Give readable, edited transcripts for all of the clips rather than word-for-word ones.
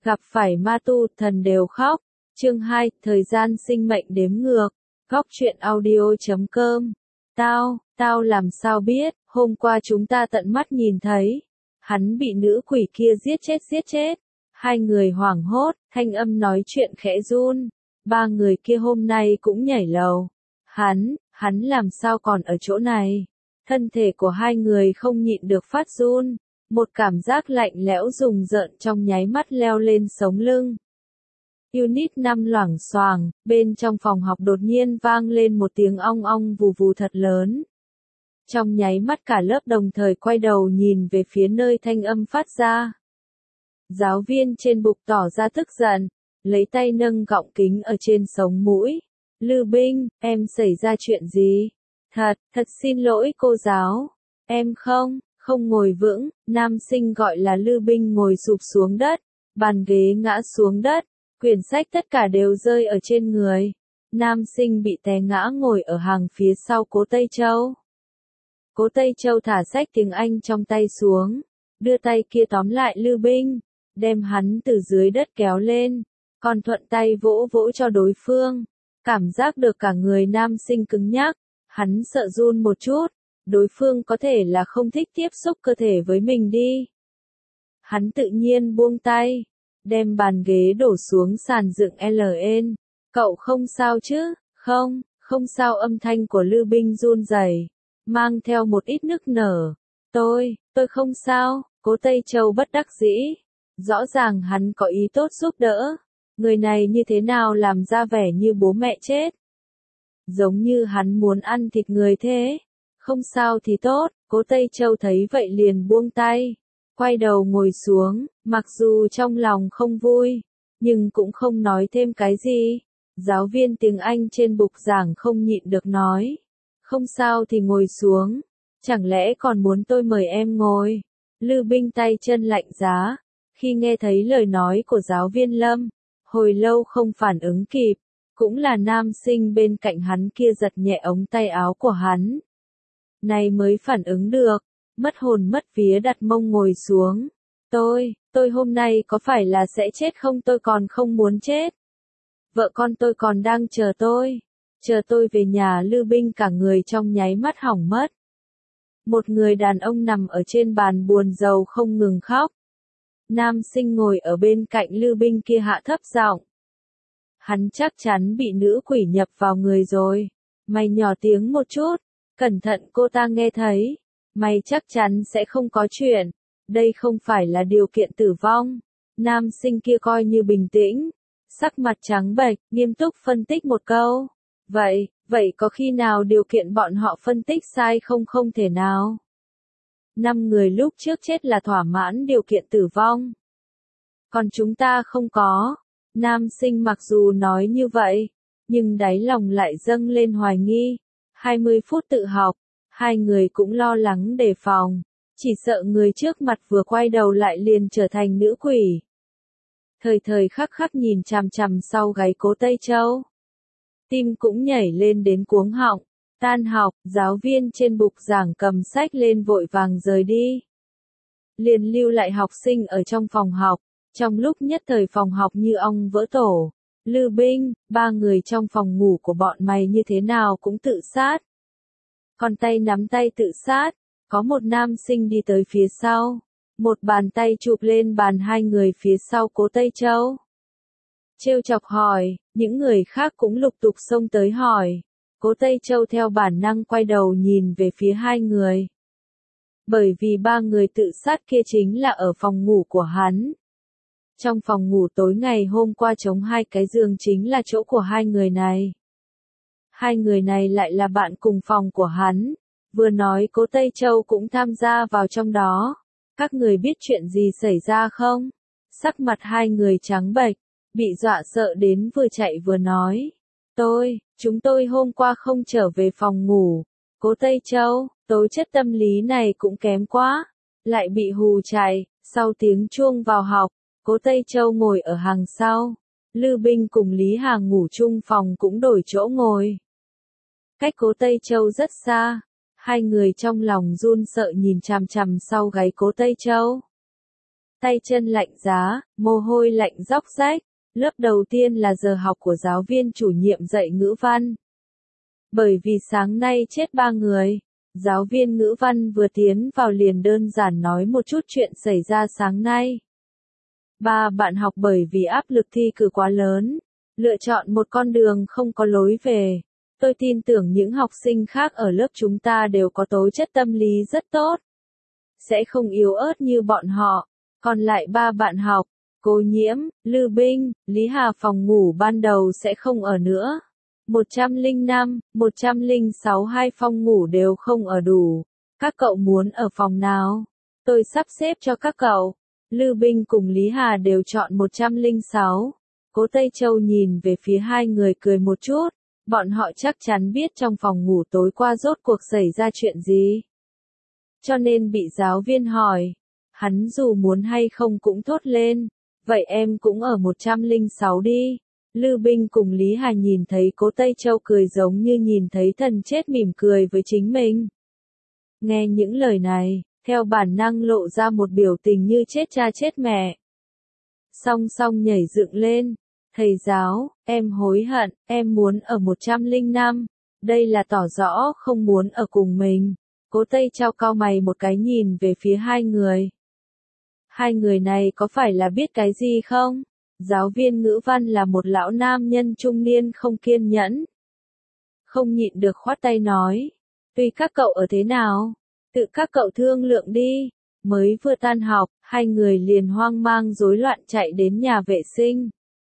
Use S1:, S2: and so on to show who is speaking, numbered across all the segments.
S1: Gặp phải ma tu, thần đều khóc. Chương 2, thời gian sinh mệnh đếm ngược. Góc truyện audio.com. Tao làm sao biết, hôm qua chúng ta tận mắt nhìn thấy. Hắn bị nữ quỷ kia giết chết. Hai người hoảng hốt, thanh âm nói chuyện khẽ run. Ba người kia hôm nay cũng nhảy lầu. Hắn làm sao còn ở chỗ này? Thân thể của hai người không nhịn được phát run. Một cảm giác lạnh lẽo rùng rợn trong nháy mắt leo lên sống lưng. Unit 5 loảng xoảng, bên trong phòng học đột nhiên vang lên một tiếng ong ong vù vù thật lớn. Trong nháy mắt cả lớp đồng thời quay đầu nhìn về phía nơi thanh âm phát ra. Giáo viên trên bục tỏ ra tức giận, lấy tay nâng gọng kính ở trên sống mũi. Lư Binh, em xảy ra chuyện gì? Thật xin lỗi cô giáo. Em không ngồi vững, nam sinh gọi là Lư Binh ngồi sụp xuống đất, bàn ghế ngã xuống đất, quyển sách tất cả đều rơi ở trên người. Nam sinh bị té ngã ngồi ở hàng phía sau Cố Tây Châu. Cố Tây Châu thả sách tiếng Anh trong tay xuống, đưa tay kia tóm lại Lư Binh, đem hắn từ dưới đất kéo lên, còn thuận tay vỗ vỗ cho đối phương. Cảm giác được cả người nam sinh cứng nhắc, hắn sợ run một chút, đối phương có thể là không thích tiếp xúc cơ thể với mình đi. Hắn tự nhiên buông tay, đem bàn ghế đổ xuống sàn dựng LN. Cậu không sao chứ? Không sao, âm thanh của Lư Binh run rẩy, mang theo một ít nức nở. Tôi không sao, Cố Tây Châu bất đắc dĩ. Rõ ràng hắn có ý tốt giúp đỡ. Người này như thế nào làm ra vẻ như bố mẹ chết. Giống như hắn muốn ăn thịt người thế. Không sao thì tốt, Cố Tây Châu thấy vậy liền buông tay. Quay đầu ngồi xuống, mặc dù trong lòng không vui, nhưng cũng không nói thêm cái gì. Giáo viên tiếng Anh trên bục giảng không nhịn được nói. Không sao thì ngồi xuống, chẳng lẽ còn muốn tôi mời em ngồi? Lư Binh tay chân lạnh giá, khi nghe thấy lời nói của giáo viên Lâm, hồi lâu không phản ứng kịp, cũng là nam sinh bên cạnh hắn kia giật nhẹ ống tay áo của hắn. Này mới phản ứng được, mất hồn mất vía đặt mông ngồi xuống. Tôi hôm nay có phải là sẽ chết không? Tôi còn không muốn chết. Vợ con tôi còn đang chờ tôi về nhà. Lư Binh cả người trong nháy mắt hỏng mất. Một người đàn ông nằm ở trên bàn buồn rầu không ngừng khóc. Nam sinh ngồi ở bên cạnh Lư Binh kia hạ thấp giọng. Hắn chắc chắn bị nữ quỷ nhập vào người rồi. Mày nhỏ tiếng một chút, cẩn thận cô ta nghe thấy. Mày chắc chắn sẽ không có chuyện. Đây không phải là điều kiện tử vong. Nam sinh kia coi như bình tĩnh, sắc mặt trắng bệch, nghiêm túc phân tích một câu. Vậy có khi nào điều kiện bọn họ phân tích sai không? Không thể nào. 5 người lúc trước chết là thỏa mãn điều kiện tử vong. Còn chúng ta không có. Nam sinh mặc dù nói như vậy, nhưng đáy lòng lại dâng lên hoài nghi. 20 phút tự học, hai người cũng lo lắng đề phòng. Chỉ sợ người trước mặt vừa quay đầu lại liền trở thành nữ quỷ. Thời khắc nhìn chằm chằm sau gáy Cố Tây Châu. Tim cũng nhảy lên đến cuống họng. Tan học, giáo viên trên bục giảng cầm sách lên vội vàng rời đi. Liền lưu lại học sinh ở trong phòng học. Trong lúc nhất thời phòng học như ong vỡ tổ. Lư Binh, 3 người trong phòng ngủ của bọn mày như thế nào cũng tự sát. Còn tay nắm tay tự sát. Có một nam sinh đi tới phía sau. Một bàn tay chụp lên bàn hai người phía sau Cố Tây Châu. Trêu chọc hỏi, những người khác cũng lục tục xông tới hỏi. Cố Tây Châu theo bản năng quay đầu nhìn về phía hai người. Bởi vì 3 người tự sát kia chính là ở phòng ngủ của hắn. Trong phòng ngủ tối ngày hôm qua trống 2 cái giường chính là chỗ của hai người này. Hai người này lại là bạn cùng phòng của hắn. Vừa nói Cố Tây Châu cũng tham gia vào trong đó. Các người biết chuyện gì xảy ra không? Sắc mặt hai người trắng bệch, bị dọa sợ đến vừa chạy vừa nói. Chúng tôi hôm qua không trở về phòng ngủ. Cố Tây Châu, tố chất tâm lý này cũng kém quá. Lại bị hù chạy, sau tiếng chuông vào học, Cố Tây Châu ngồi ở hàng sau. Lư Binh cùng Lý Hà ngủ chung phòng cũng đổi chỗ ngồi. Cách Cố Tây Châu rất xa. Hai người trong lòng run sợ nhìn chằm chằm sau gáy Cố Tây Châu. tay chân lạnh giá, mồ hôi lạnh róc rách. Lớp đầu tiên là giờ học của giáo viên chủ nhiệm dạy ngữ văn. Bởi vì sáng nay chết 3 người, giáo viên ngữ văn vừa tiến vào liền đơn giản nói một chút chuyện xảy ra sáng nay. 3 bạn học bởi vì áp lực thi cử quá lớn, lựa chọn một con đường không có lối về. Tôi tin tưởng những học sinh khác ở lớp chúng ta đều có tố chất tâm lý rất tốt. Sẽ không yếu ớt như bọn họ. Còn lại 3 bạn học, Cố Nhiễm, Lư Binh, Lý Hà phòng ngủ ban đầu sẽ không ở nữa. 105, 106 hai phòng ngủ đều không ở đủ. Các cậu muốn ở phòng nào? Tôi sắp xếp cho các cậu. Lư Binh cùng Lý Hà đều chọn 106. Cố Tây Châu nhìn về phía hai người cười một chút. Bọn họ chắc chắn biết trong phòng ngủ tối qua rốt cuộc xảy ra chuyện gì. Cho nên bị giáo viên hỏi. Hắn dù muốn hay không cũng thốt lên. Vậy em cũng ở 106 đi. Lư Binh cùng Lý Hà nhìn thấy Cố Tây Châu cười giống như nhìn thấy thần chết mỉm cười với chính mình. Nghe những lời này, theo bản năng lộ ra một biểu tình như chết cha chết mẹ. Song song nhảy dựng lên. Thầy giáo, em hối hận, em muốn ở 105. Đây là tỏ rõ không muốn ở cùng mình. Cố Tây Châu cau mày một cái nhìn về phía hai người. Hai người này có phải là biết cái gì không? Giáo viên ngữ văn là một lão nam nhân trung niên không kiên nhẫn. Không nhịn được khoát tay nói. Tùy các cậu ở thế nào, tự các cậu thương lượng đi. Mới vừa tan học, hai người liền hoang mang rối loạn chạy đến nhà vệ sinh.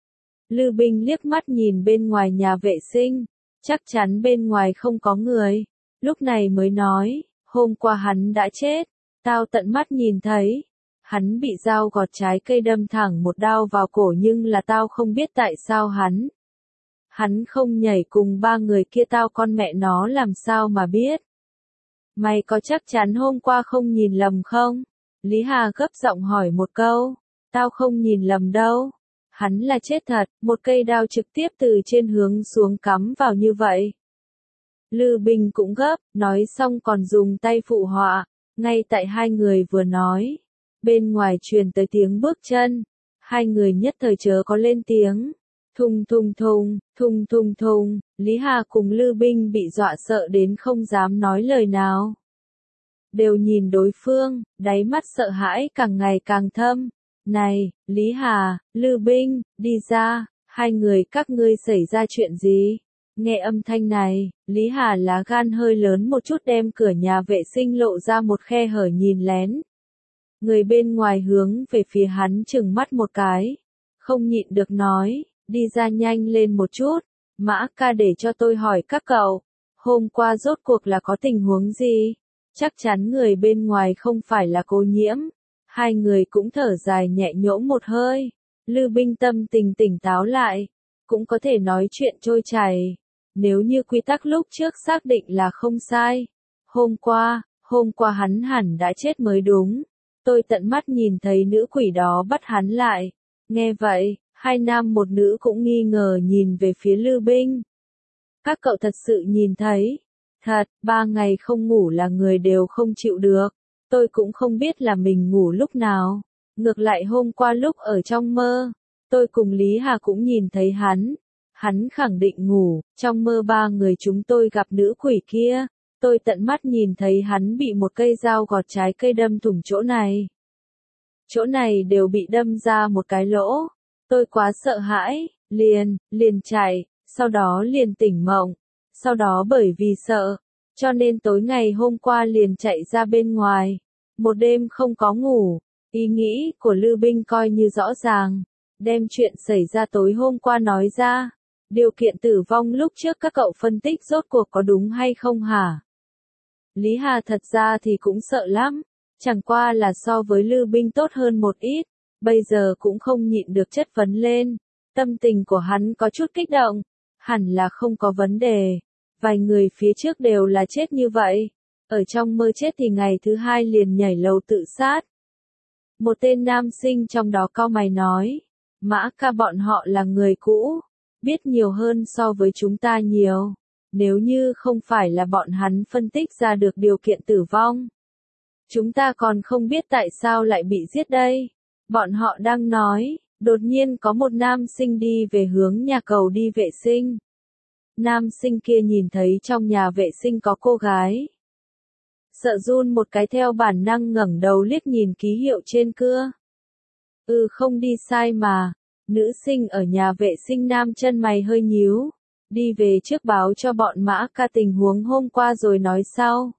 S1: Lư Binh liếc mắt nhìn bên ngoài nhà vệ sinh, chắc chắn bên ngoài không có người. Lúc này mới nói, hôm qua hắn đã chết, tao tận mắt nhìn thấy. Hắn bị dao gọt trái cây đâm thẳng một đao vào cổ nhưng là tao không biết tại sao hắn không nhảy cùng 3 người kia tao con mẹ nó làm sao mà biết. Mày có chắc chắn hôm qua không nhìn lầm không? Lý Hà gấp giọng hỏi một câu. Tao không nhìn lầm đâu. Hắn là chết thật, một cây đao trực tiếp từ trên hướng xuống cắm vào như vậy. Lư Binh cũng gấp, nói xong còn dùng tay phụ họa. Ngay tại hai người vừa nói, bên ngoài truyền tới tiếng bước chân. Hai người nhất thời chớ có lên tiếng. Thùng thùng thùng, thùng thùng thùng, Lý Hà cùng Lư Binh bị dọa sợ đến không dám nói lời nào. Đều nhìn đối phương, đáy mắt sợ hãi càng ngày càng thâm. Này, Lý Hà, Lư Binh, đi ra, hai người các ngươi xảy ra chuyện gì? Nghe âm thanh này, Lý Hà lá gan hơi lớn một chút đem cửa nhà vệ sinh lộ ra một khe hở nhìn lén. Người bên ngoài hướng về phía hắn chừng mắt một cái. Không nhịn được nói, đi ra nhanh lên một chút. Mã ca để cho tôi hỏi các cậu. Hôm qua rốt cuộc là có tình huống gì? Chắc chắn người bên ngoài không phải là Cố Nhiễm. Hai người cũng thở dài nhẹ nhõm một hơi. Lư Binh tâm tình tỉnh táo lại. Cũng có thể nói chuyện trôi chảy. Nếu như quy tắc lúc trước xác định là không sai. Hôm qua hắn hẳn đã chết mới đúng. Tôi tận mắt nhìn thấy nữ quỷ đó bắt hắn lại. Nghe vậy, hai nam một nữ cũng nghi ngờ nhìn về phía Lư Binh. Các cậu thật sự nhìn thấy. Thật, 3 ngày không ngủ là người đều không chịu được. Tôi cũng không biết là mình ngủ lúc nào. Ngược lại hôm qua lúc ở trong mơ, tôi cùng Lý Hà cũng nhìn thấy hắn. Hắn khẳng định ngủ, trong mơ 3 người chúng tôi gặp nữ quỷ kia. Tôi tận mắt nhìn thấy hắn bị một cây dao gọt trái cây đâm thủng chỗ này. Chỗ này đều bị đâm ra một cái lỗ. Tôi quá sợ hãi, liền chạy, sau đó liền tỉnh mộng. Sau đó bởi vì sợ, cho nên tối ngày hôm qua liền chạy ra bên ngoài. Một đêm không có ngủ. Ý nghĩ của Lư Binh coi như rõ ràng. Đem chuyện xảy ra tối hôm qua nói ra. Điều kiện tử vong lúc trước các cậu phân tích rốt cuộc có đúng hay không hả? Lý Hà thật ra thì cũng sợ lắm. Chẳng qua là so với Lư Binh tốt hơn một ít. Bây giờ cũng không nhịn được chất vấn lên. Tâm tình của hắn có chút kích động. Hẳn là không có vấn đề. Vài người phía trước đều là chết như vậy. Ở trong mơ chết thì ngày thứ hai liền nhảy lầu tự sát. Một tên nam sinh trong đó cau mày nói. Mã ca bọn họ là người cũ. Biết nhiều hơn so với chúng ta nhiều. Nếu như không phải là bọn hắn phân tích ra được điều kiện tử vong. Chúng ta còn không biết tại sao lại bị giết đây. Bọn họ đang nói, đột nhiên có một nam sinh đi về hướng nhà cầu đi vệ sinh. Nam sinh kia nhìn thấy trong nhà vệ sinh có cô gái. Sợ run một cái theo bản năng ngẩng đầu liếc nhìn ký hiệu trên cưa. Không đi sai mà. Nữ sinh ở nhà vệ sinh nam chân mày hơi nhíu. Đi về trước báo cho bọn Mã Ca tình huống hôm qua rồi nói sau.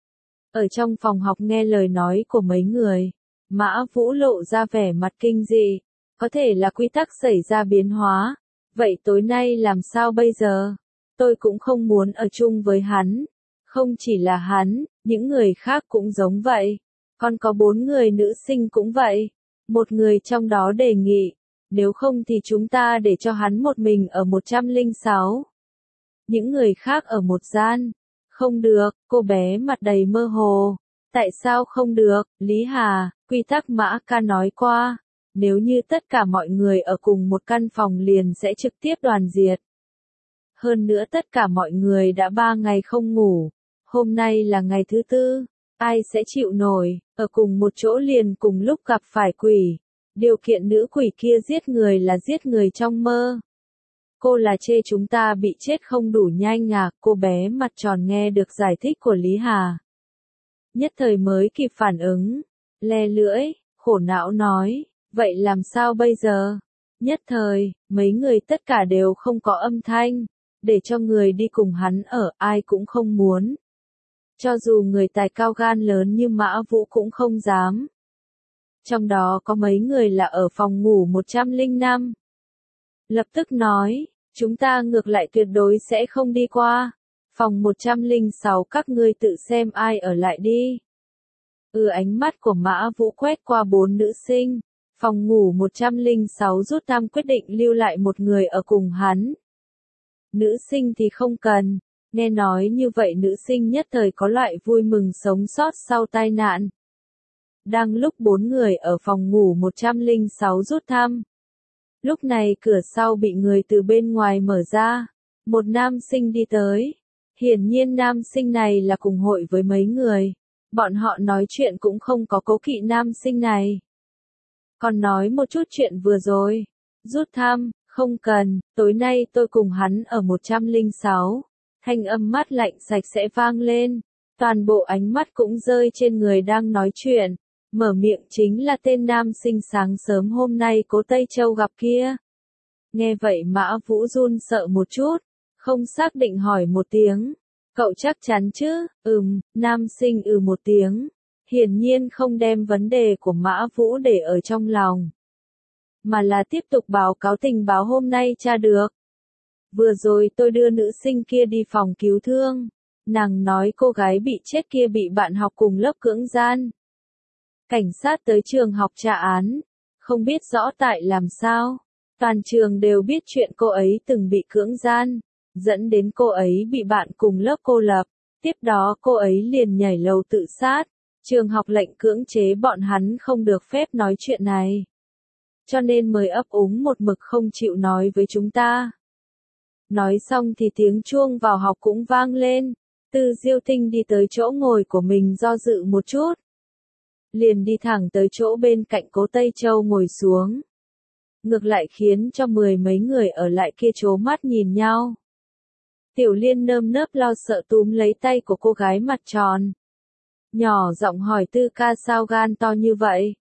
S1: Ở trong phòng học nghe lời nói của mấy người, Mã Vũ lộ ra vẻ mặt kinh dị. Có thể là quy tắc xảy ra biến hóa. Vậy tối nay làm sao bây giờ? Tôi cũng không muốn ở chung với hắn. Không chỉ là hắn, những người khác cũng giống vậy. Còn có 4 người nữ sinh cũng vậy. Một người trong đó đề nghị, nếu không thì chúng ta để cho hắn một mình ở 106. Những người khác ở một gian. Không được, cô bé mặt đầy mơ hồ. Tại sao không được, Lý Hà, quy tắc Mã Ca nói qua. Nếu như tất cả mọi người ở cùng một căn phòng liền sẽ trực tiếp đoàn diệt. Hơn nữa tất cả mọi người đã 3 ngày không ngủ. Hôm nay là ngày thứ 4, ai sẽ chịu nổi, ở cùng một chỗ liền cùng lúc gặp phải quỷ. Điều kiện nữ quỷ kia giết người là giết người trong mơ. Cô là chê chúng ta bị chết không đủ nhanh à? Cô bé mặt tròn nghe được giải thích của Lý Hà. Nhất thời mới kịp phản ứng, le lưỡi, khổ não nói, vậy làm sao bây giờ? Nhất thời, mấy người tất cả đều không có âm thanh, để cho người đi cùng hắn ở ai cũng không muốn. Cho dù người tài cao gan lớn như Mã Vũ cũng không dám. Trong đó có mấy người là ở phòng ngủ 105. Lập tức nói, chúng ta ngược lại tuyệt đối sẽ không đi qua. Phòng 106 các ngươi tự xem ai ở lại đi. Ánh mắt của Mã Vũ quét qua 4 nữ sinh. Phòng ngủ 106 rút tam quyết định lưu lại một người ở cùng hắn. Nữ sinh thì không cần. Nghe nói như vậy nữ sinh nhất thời có loại vui mừng sống sót sau tai nạn. Đang lúc 4 người ở phòng ngủ 106 rút thăm. Lúc này cửa sau bị người từ bên ngoài mở ra. Một nam sinh đi tới. Hiển nhiên nam sinh này là cùng hội với mấy người. Bọn họ nói chuyện cũng không có cố kỵ nam sinh này. Còn nói một chút chuyện vừa rồi. Rút thăm, không cần, tối nay tôi cùng hắn ở 106. Thanh âm mát lạnh sạch sẽ vang lên. Toàn bộ ánh mắt cũng rơi trên người đang nói chuyện. Mở miệng chính là tên nam sinh sáng sớm hôm nay Cố Tây Châu gặp kia. Nghe vậy Mã Vũ run sợ một chút. Không xác định hỏi một tiếng. Cậu chắc chắn chứ? Nam sinh một tiếng. Hiển nhiên không đem vấn đề của Mã Vũ để ở trong lòng. Mà là tiếp tục báo cáo tình báo hôm nay tra được. Vừa rồi tôi đưa nữ sinh kia đi phòng cứu thương. Nàng nói cô gái bị chết kia bị bạn học cùng lớp cưỡng gian. Cảnh sát tới trường học tra án. Không biết rõ tại làm sao. Toàn trường đều biết chuyện cô ấy từng bị cưỡng gian. Dẫn đến cô ấy bị bạn cùng lớp cô lập. Tiếp đó cô ấy liền nhảy lầu tự sát. Trường học lệnh cưỡng chế bọn hắn không được phép nói chuyện này. Cho nên mới ấp úng một mực không chịu nói với chúng ta. Nói xong thì tiếng chuông vào học cũng vang lên. Tư Diêu Tinh đi tới chỗ ngồi của mình do dự một chút. Liền đi thẳng tới chỗ bên cạnh Cố Tây Châu ngồi xuống. Ngược lại khiến cho 10 mấy người ở lại kia trố mắt nhìn nhau. Tiểu Liên nơm nớp lo sợ túm lấy tay của cô gái mặt tròn. Nhỏ giọng hỏi Tư ca sao gan to như vậy?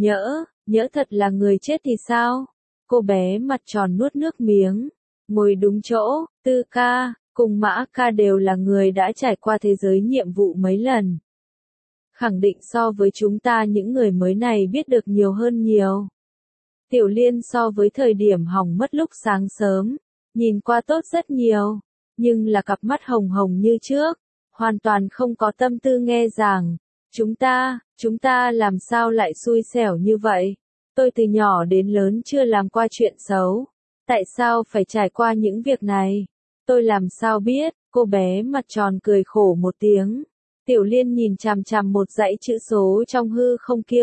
S1: Nhỡ thật là người chết thì sao? Cô bé mặt tròn nuốt nước miếng. Ngồi đúng chỗ, Tư ca, cùng Mã ca đều là người đã trải qua thế giới nhiệm vụ mấy lần. Khẳng định so với chúng ta những người mới này biết được nhiều hơn nhiều. Tiểu Liên so với thời điểm hỏng mất lúc sáng sớm, nhìn qua tốt rất nhiều, nhưng là cặp mắt hồng hồng như trước, hoàn toàn không có tâm tư nghe giảng. Chúng ta làm sao lại xui xẻo như vậy? Tôi từ nhỏ đến lớn chưa làm qua chuyện xấu. Tại sao phải trải qua những việc này? Tôi làm sao biết? Cô bé mặt tròn cười khổ một tiếng. Tiểu Liên nhìn chằm chằm một dãy chữ số trong hư không kia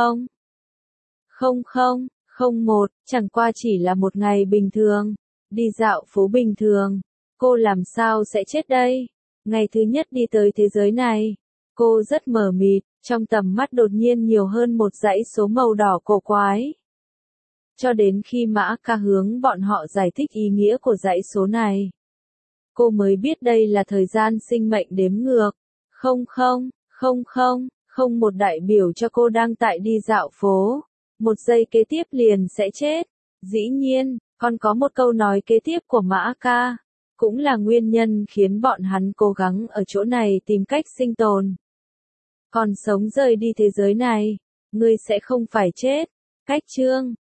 S1: 0001, chẳng qua chỉ là một ngày bình thường. Đi dạo phố bình thường. Cô làm sao sẽ chết đây? Ngày thứ nhất đi tới thế giới này. Cô rất mờ mịt, Trong tầm mắt đột nhiên nhiều hơn một dãy số màu đỏ cổ quái. Cho đến khi Mã Ca hướng bọn họ giải thích ý nghĩa của dãy số này, cô mới biết đây là thời gian sinh mệnh đếm ngược. Không một đại biểu cho cô đang tại đi dạo phố. Một giây kế tiếp liền sẽ chết. Dĩ nhiên, còn có một câu nói kế tiếp của Mã Ca, cũng là nguyên nhân khiến bọn hắn cố gắng ở chỗ này tìm cách sinh tồn. Còn sống rời đi thế giới này, ngươi sẽ không phải chết. Cách chương